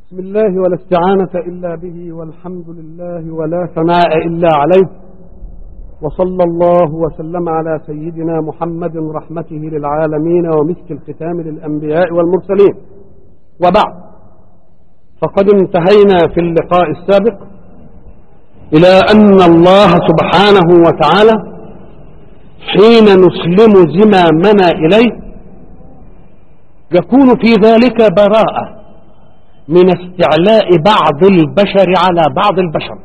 بسم الله ولا استعانة إلا به والحمد لله ولا ثناء إلا عليه، وصلى الله وسلم على سيدنا محمد رحمته للعالمين ومسك الختام للأنبياء والمرسلين. وبعد، فقد انتهينا في اللقاء السابق إلى أن الله سبحانه وتعالى حين نسلم زمامنا إليه يكون في ذلك براءة من استعلاء بعض البشر على بعض البشر.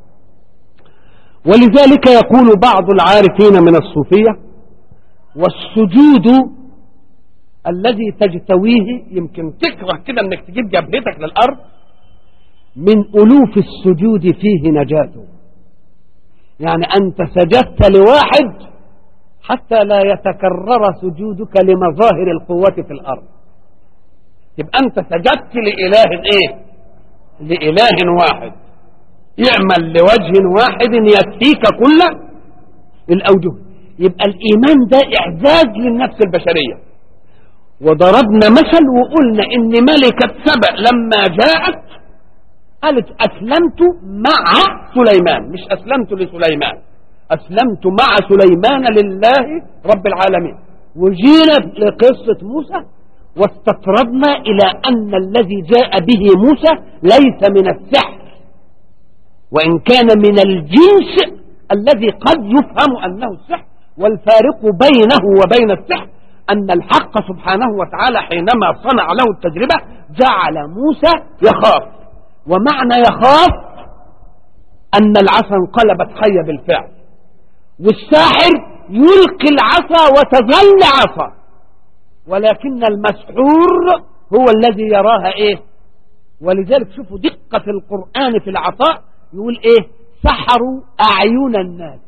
ولذلك يقول بعض العارفين من الصوفية: والسجود الذي تجتويه، يمكن تكره كده انك تجيب جبهتك للأرض، من ألوف السجود فيه نجاة. يعني أنت سجدت لواحد حتى لا يتكرر سجودك لمظاهر القوة في الأرض. يبقى أنت سجدت لإله إيه؟ لإله واحد يعمل لوجه واحد يكفيك كل الأوجه. يبقى الإيمان ده إعزاز للنفس البشرية. وضربنا مثل وقلنا إن ملكة سبأ لما جاءت قالت: أسلمت مع سليمان، مش أسلمت لسليمان، أسلمت مع سليمان لله رب العالمين. وجينا لقصة موسى واستطردنا إلى أن الذي جاء به موسى ليس من السحر، وإن كان من الجنس الذي قد يفهم أنه السحر. والفارق بينه وبين السحر أن الحق سبحانه وتعالى حينما صنع له التجربة جعل موسى يخاف، ومعنى يخاف أن العصا انقلبت حية بالفعل، والساحر يلقي العصا وتظل عصا، ولكن المسحور هو الذي يراها ايه. ولذلك شوفوا دقة القرآن في العطاء، يقول ايه: سحروا أعين الناس.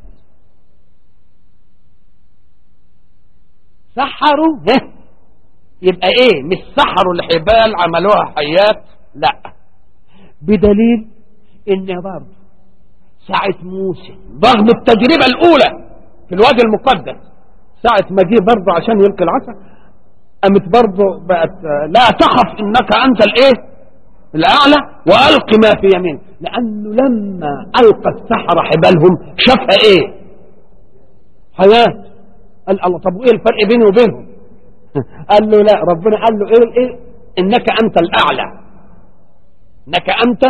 سحروا يبقى ايه؟ مش سحروا الحبال عملوها حيات، لا، بدليل ان برضه ساعة موسى رغم التجربة الأولى في الوادي المقدس، ساعة ما جه برضه عشان يلقي العصا قامت برضه بقت: لا تخف إنك أنت الإيه؟ الأعلى وألق ما في يمين. لأنه لما ألقى السحرة حبالهم شافها إيه؟ حياة. قال: الله، طب وإيه الفرق بيني وبينهم؟ قال له: لا، ربنا قال له إيه؟ إنك أنت الأعلى. إنك أنت،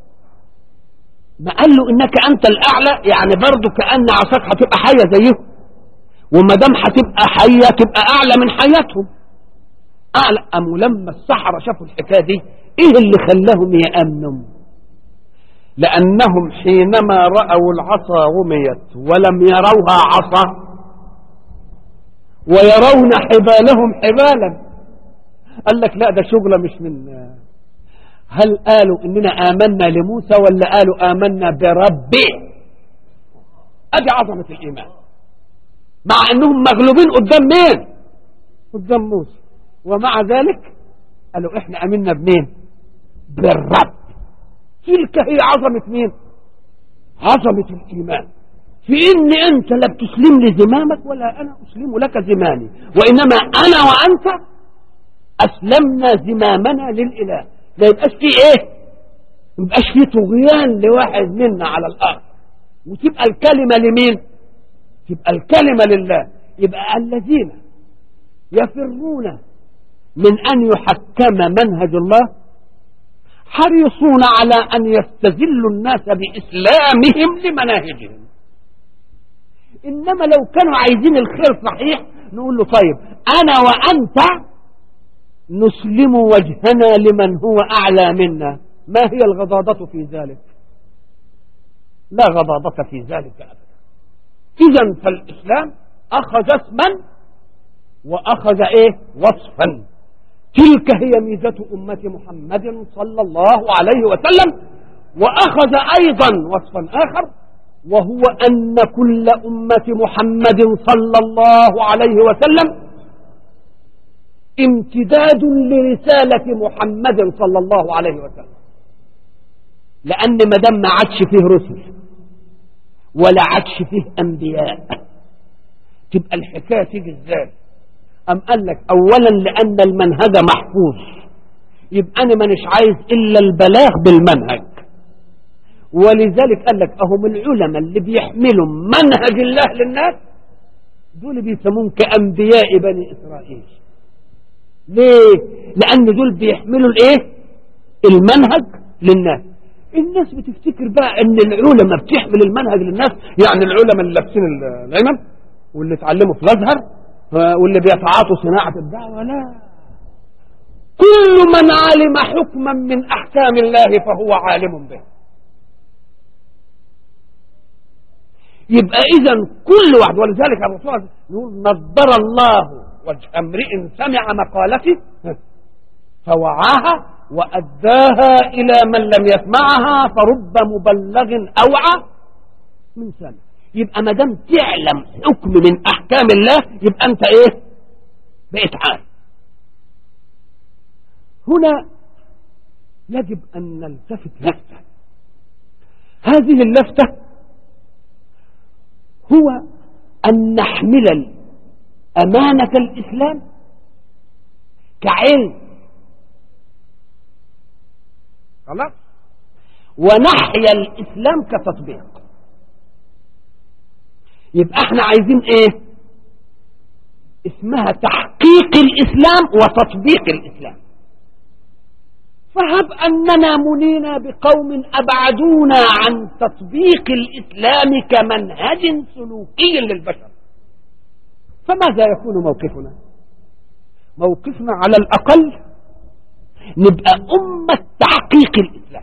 ما قال له إنك أنت الأعلى يعني برضه كأن عصاك هتبقى حية زيهم، وما دام هتبقى حية تبقى أعلى من حياتهم. أعلى. أم لما السحرة شافوا الحكاية دي إيه اللي خلاهم يأمنوا؟ لأنهم حينما رأوا العصا رميت ولم يروها عصا ويرون حبالهم حبالا، قال لك: لا، ده شغلة مش من. هل قالوا إننا آمنا لموسى ولا قالوا آمنا بربي؟ أدي عظمة الإيمان، مع أنهم مغلوبين قدام مين؟ قدام موسى، ومع ذلك قالوا: إحنا آمنا بمين؟ بالرب. تلك هي عظمة مين؟ عظمة الإيمان، في إن أنت لا بتسلم لي زمامك ولا أنا أسلم لك زمامي، وإنما أنا وأنت أسلمنا زمامنا للإله. لا يبقاش فيه ايه؟ ما يبقاش فيه طغيان لواحد منا على الارض، وتبقى الكلمه لمين؟ تبقى الكلمه لله. يبقى الذين يفرون من ان يحكم منهج الله حريصون على ان يستذلوا الناس باسلامهم لمناهجهم. انما لو كانوا عايزين الخير صحيح نقول له: طيب، انا وانت نسلم وجهنا لمن هو أعلى منا. ما هي الغضاضة في ذلك؟ لا غضاضة في ذلك أبدا. إذن فالإسلام أخذ اسما وأخذ إيه؟ وصفا. تلك هي ميزة أمة محمد صلى الله عليه وسلم. وأخذ أيضا وصفا آخر، وهو أن كل أمة محمد صلى الله عليه وسلم امتداد لرسالة محمد صلى الله عليه وسلم. لأن ما دام ما عادش فيه رسل ولا عادش فيه أنبياء، تبقى الحكاية تيجي ازاي؟ أم قال لك: أولا لأن المنهج محفوظ، يبقى أنا مانيش عايز إلا البلاغ بالمنهج. ولذلك قال لك أهم العلماء اللي بيحملوا منهج الله للناس دول بيسمون كأنبياء بني إسرائيل. ليه؟ لأن دول بيحملوا الإيه؟ المنهج للناس. الناس بتفتكر بقى ان العلماء بتحمل المنهج للناس، يعني العلماء اللي لابسين العمم واللي اتعلموا في الازهر واللي بيتعاطوا صناعة الدعوة. لا، كل من علم حكما من احكام الله فهو عالم به. يبقى اذا كل واحد، ولذلك الرسول يقول نضر الله وجه امرئ سمع مقالتي فوعاها وأداها إلى من لم يسمعها فرب مبلغ أوعى من سنة. يبقى ما دام تعلم حكم من أحكام الله يبقى أنت إيه؟ بقيت عالم. هنا يجب أن نلتفت لفتة. هذه اللفتة هو أن نحمل أمانة الإسلام كعلم خلاص، ونحيا الإسلام كتطبيق. يبقى احنا عايزين ايه؟ اسمها تحقيق الإسلام وتطبيق الإسلام. فهب أننا منينا بقوم أبعدونا عن تطبيق الإسلام كمنهج سلوكي للبشر، فماذا يكون موقفنا؟ موقفنا على الأقل نبقى أمة تحقيق الإسلام،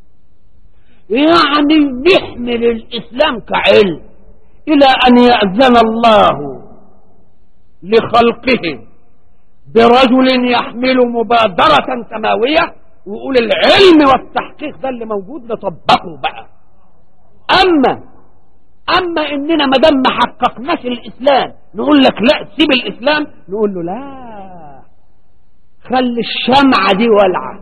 يعني نحمل الإسلام كعلم إلى أن يأذن الله لخلقه برجل يحمل مبادرة سماوية ويقول العلم والتحقيق ده اللي موجود نطبقه بقى. أما إننا ما دام ما حققناش الإسلام نقول لك لا سيب الإسلام، نقول له لا، خلي الشمعة دي ولعة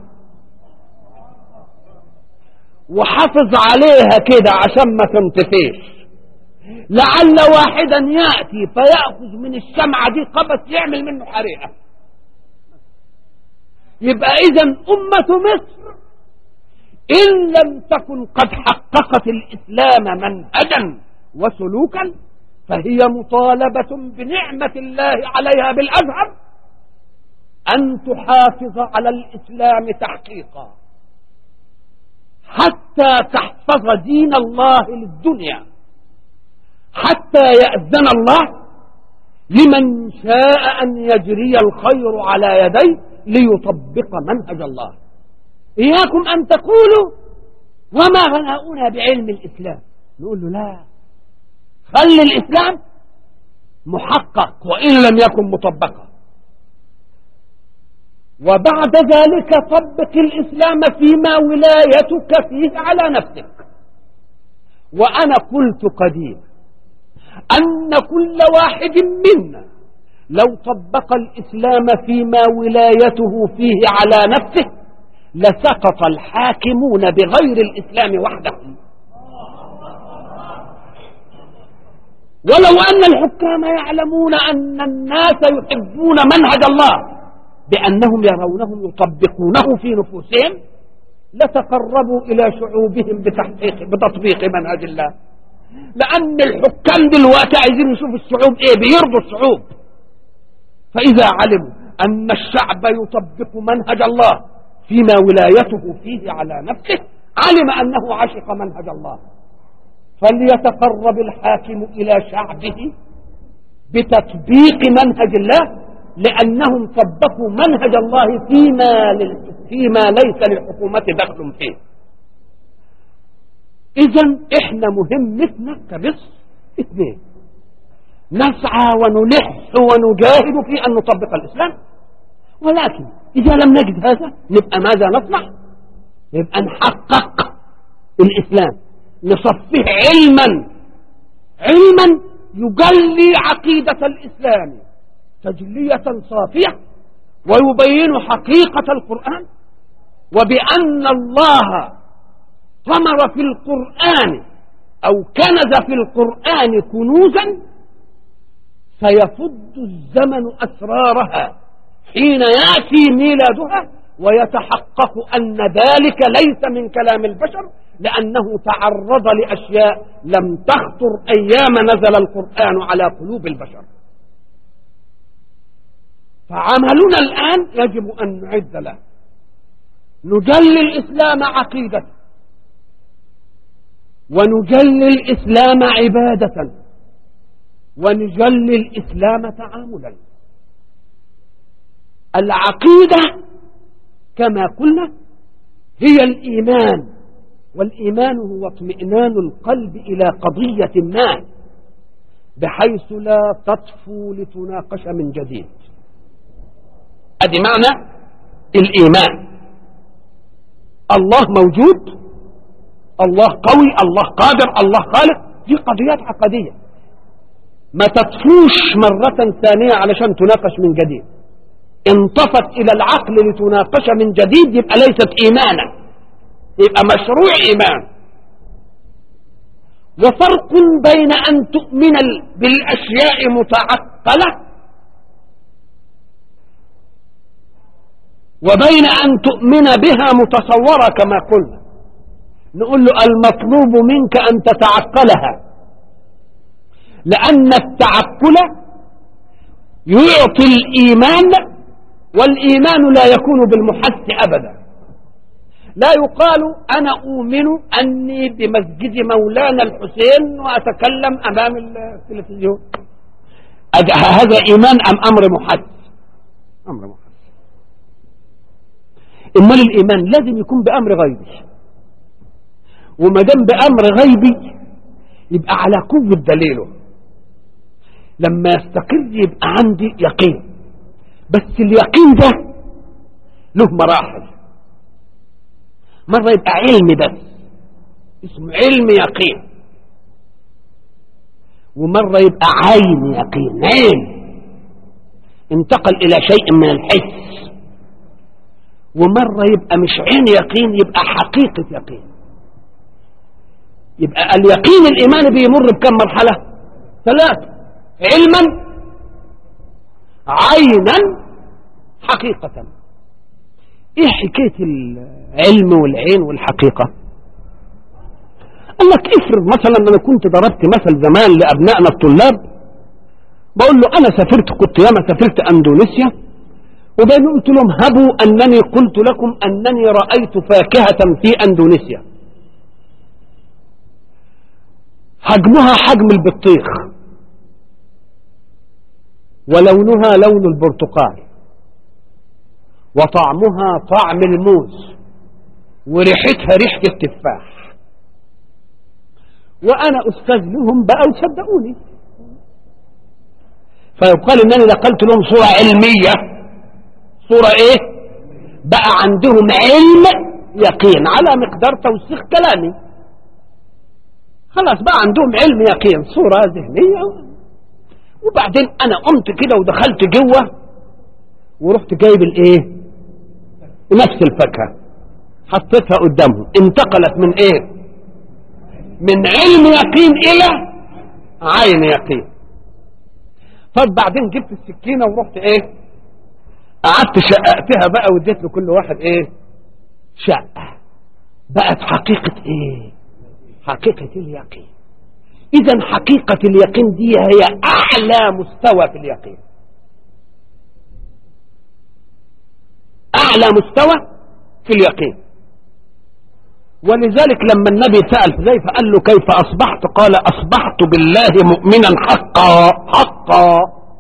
وحافظ عليها كده عشان ما تنطفيش، لعل واحدا يأتي فيأخذ من الشمعة دي قبس يعمل منه حريقة. يبقى إذن أمة مصر إن لم تكن قد حققت الإسلام منهجا وسلوكا فهي مطالبة بنعمة الله عليها بالأزهر أن تحافظ على الإسلام تحقيقا حتى تحفظ دين الله للدنيا، حتى يأذن الله لمن شاء أن يجري الخير على يديه ليطبق منهج الله. إياكم أن تقولوا وما غناؤنا بعلم الإسلام، نقول له لا، خلي الإسلام محقق وإن لم يكن مطبقا، وبعد ذلك طبق الإسلام فيما ولايتك فيه على نفسك. وأنا قلت قديما أن كل واحد منا لو طبق الإسلام فيما ولايته فيه على نفسه لسقط الحاكمون بغير الإسلام وحدهم. ولو أن الحكام يعلمون أن الناس يحبون منهج الله بأنهم يرونهم يطبقونه في نفوسهم لتقربوا إلى شعوبهم بتطبيق منهج الله. لأن الحكام دلوقتي عايزين يشوفوا الشعوب إيه، بيرضوا الشعوب. فإذا علموا أن الشعب يطبق منهج الله فيما ولايته فيه على نفسه علم أنه عشق منهج الله، فليتقرب الحاكم إلى شعبه بتطبيق منهج الله، لأنهم طبقوا منهج الله فيما ليس للحكومة دخل فيه. إذن إحنا مهمتنا كمصر اثنين: نسعى ونلح ونجاهد في أن نطبق الإسلام، ولكن إذا لم نجد هذا نبقى ماذا نصنع؟ نبقى نحقق الإسلام، نصفيه علما يجلي عقيدة الإسلام تجلية صافية ويبين حقيقة القرآن، وبأن الله ثمر في القرآن أو كنز في القرآن كنوزا سيفض الزمن أسرارها حين يأتي ميلادها ويتحقق أن ذلك ليس من كلام البشر، لأنه تعرض لأشياء لم تخطر أيام نزل القرآن على قلوب البشر. فعملنا الآن يجب أن نعد له، نجلي الإسلام عقيدة، ونجلي الإسلام عبادة، ونجلي الإسلام تعاملا. العقيدة كما قلنا هي الإيمان، والإيمان هو اطمئنان القلب إلى قضية ما بحيث لا تطفو لتناقش من جديد. هذه معنى الإيمان. الله موجود، الله قوي، الله قادر، الله خالق، دي قضيات عقدية ما تطفوش مرة ثانية علشان تناقش من جديد. انطفت إلى العقل لتناقش من جديد يبقى ليست إيمانا، يبقى مشروع إيمان. وفرق بين أن تؤمن بالأشياء متعقلة وبين أن تؤمن بها متصورة كما قلنا. نقول له المطلوب منك أن تتعقلها، لأن التعقل يعطي الإيمان، والإيمان لا يكون بالمحس أبدا. لا يقال أنا أؤمن أني بمسجد مولانا الحسين وأتكلم أمام التلفزيون، هذا إيمان أم أمر محس؟ أمر محس. إما الإيمان لازم يكون بأمر غيبي، وما دام بأمر غيبي يبقى على قوة دليله. لما يستقر يبقى عندي يقين، بس اليقين ده له مراحل. مرة يبقى علم بس اسمه علم يقين، ومرة يبقى عين يقين، عين انتقل إلى شيء من الحس، ومرة يبقى مش عين يقين، يبقى حقيقة يقين. يبقى اليقين الإيماني بيمر بكم مرحلة؟ 3: علما، عينا، حقيقة. ايه حكاية العلم والعين والحقيقة؟ قال لك افرض مثلا انا كنت ضربت مثل زمان لابنائنا الطلاب، بقول له انا كنت ياما سافرت اندونيسيا، وبين قلت لهم هبوا انني قلت لكم انني رأيت فاكهة في اندونيسيا حجمها حجم البطيخ، ولونها لون البرتقال، وطعمها طعم الموز، وريحتها ريحة التفاح، وأنا أستاذ لهم بقى وصدقوني. فيقال إنني نقلت لهم صورة علمية، صورة إيه؟ بقى عندهم علم يقين على مقدار توثيق كلامي، خلاص بقى عندهم علم يقين، صورة ذهنية. وبعدين أنا قمت كده ودخلت جوه ورحت جايب الإيه؟ نفس الفاكهة حطيتها قدامهم، انتقلت من ايه؟ من علم يقين الى عين يقين. فبعدين جبت السكينة ورحت ايه؟ قعدت شققتها بقى واديت لكل واحد ايه؟ شقة. بقت حقيقة ايه؟ حقيقة اليقين. اذا حقيقة اليقين دي هي اعلى مستوى في اليقين، أعلى مستوى في اليقين. ولذلك لما النبي سأل حذيفة قال له كيف أصبحت؟ قال أصبحت بالله مؤمنا حقا حقا.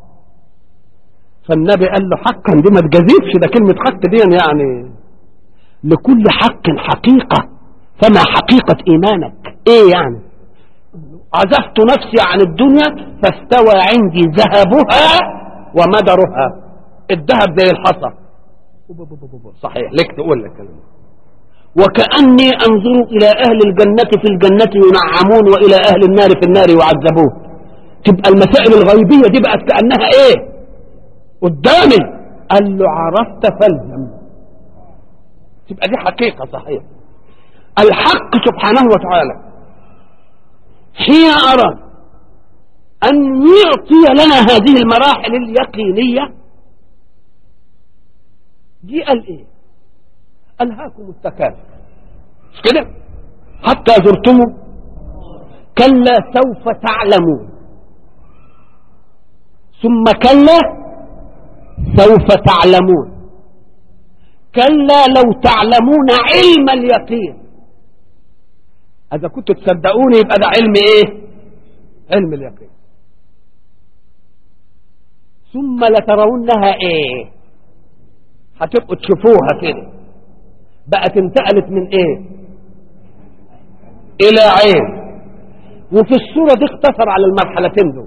فالنبي قال له حقا دي ما تجازفش، ده كلمة حق دي يعني لكل حق حقيقة، فما حقيقة إيمانك إيه يعني؟ عزفت نفسي عن الدنيا فاستوى عندي ذهبها ومدرها. الذهب زي الحصى، صحيح لك تقول لك كلمة. وكأني أنظر إلى أهل الجنة في الجنة ينعمون وإلى أهل النار في النار يعذبون. تبقى المسائل الغيبية دي بقت كأنها إيه قدامي. قال له عرفت فالزم، تبقى دي حقيقة صحيح. الحق سبحانه وتعالى حين أراد أن يعطي لنا هذه المراحل اليقينية دي قال ايه؟ ألهاكم التكاثر مش كده؟ حتى زرتم كلا سوف تعلمون ثم كلا سوف تعلمون كلا لو تعلمون علم اليقين. إذا كنتوا تصدقوني يبقى ده علم ايه؟ علم اليقين. ثم لترونها ايه؟ هتبقوا تشوفوها كده بقت انتقلت من ايه الى عين. وفي الصورة دي اختصر على المرحلتين دول.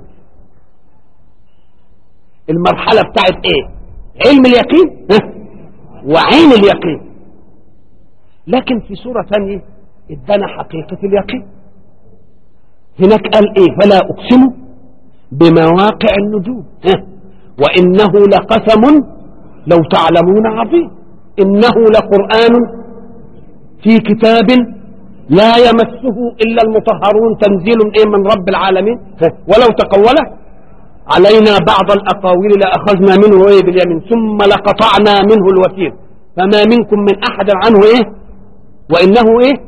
المرحلة بتاعت ايه؟ علم اليقين وعين اليقين. لكن في صورة ثانية ادانا حقيقة اليقين. هناك قال ايه؟ فلا اقسم بمواقع النجوم وانه لقسم لو تعلمون عظيم انه لقرآن في كتاب لا يمسه الا المطهرون تنزيل ايه من رب العالمين ولو تقوله علينا بعض الاقاويل لاخذنا منه ايه باليمين ثم لقطعنا منه الوتين فما منكم من احد عنه ايه وانه ايه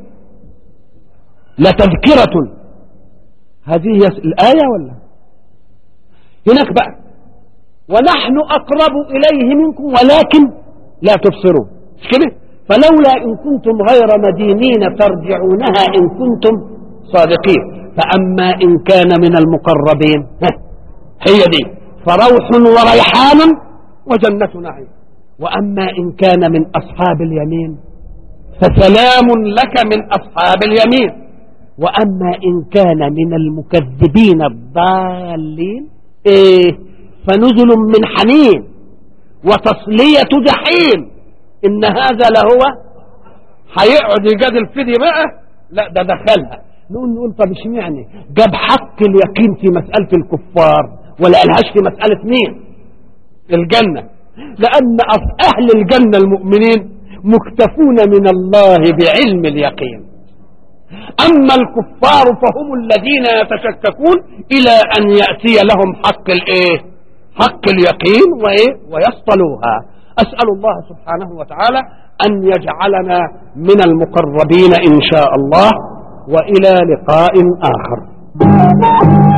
لتذكرة. هذه هي الآية ولا هناك بقى ونحن أقرب إليه منكم ولكن لا تبصرون مش كده؟ فلولا إن كنتم غير مدينين ترجعونها إن كنتم صادقين. فأما إن كان من المقربين هي دي فروح وريحان وجنة نعيم. وأما إن كان من أصحاب اليمين فسلام لك من أصحاب اليمين. وأما إن كان من المكذبين الضالين إيه فنزل من حميم وتصلية جحيم. إن هذا لهو هيقعد يجادل في دي بقى لا ده دخلها. نقول طب اشمعنى جاب حق اليقين في مسألة الكفار ولا قالهاش في مسألة مين الجنة؟ لأن أهل الجنة المؤمنين مكتفون من الله بعلم اليقين. أما الكفار فهم الذين يتشككون إلى أن يأتي لهم حق الإيه؟ حق اليقين ويصطلوها. أسأل الله سبحانه وتعالى أن يجعلنا من المقربين إن شاء الله. وإلى لقاء آخر.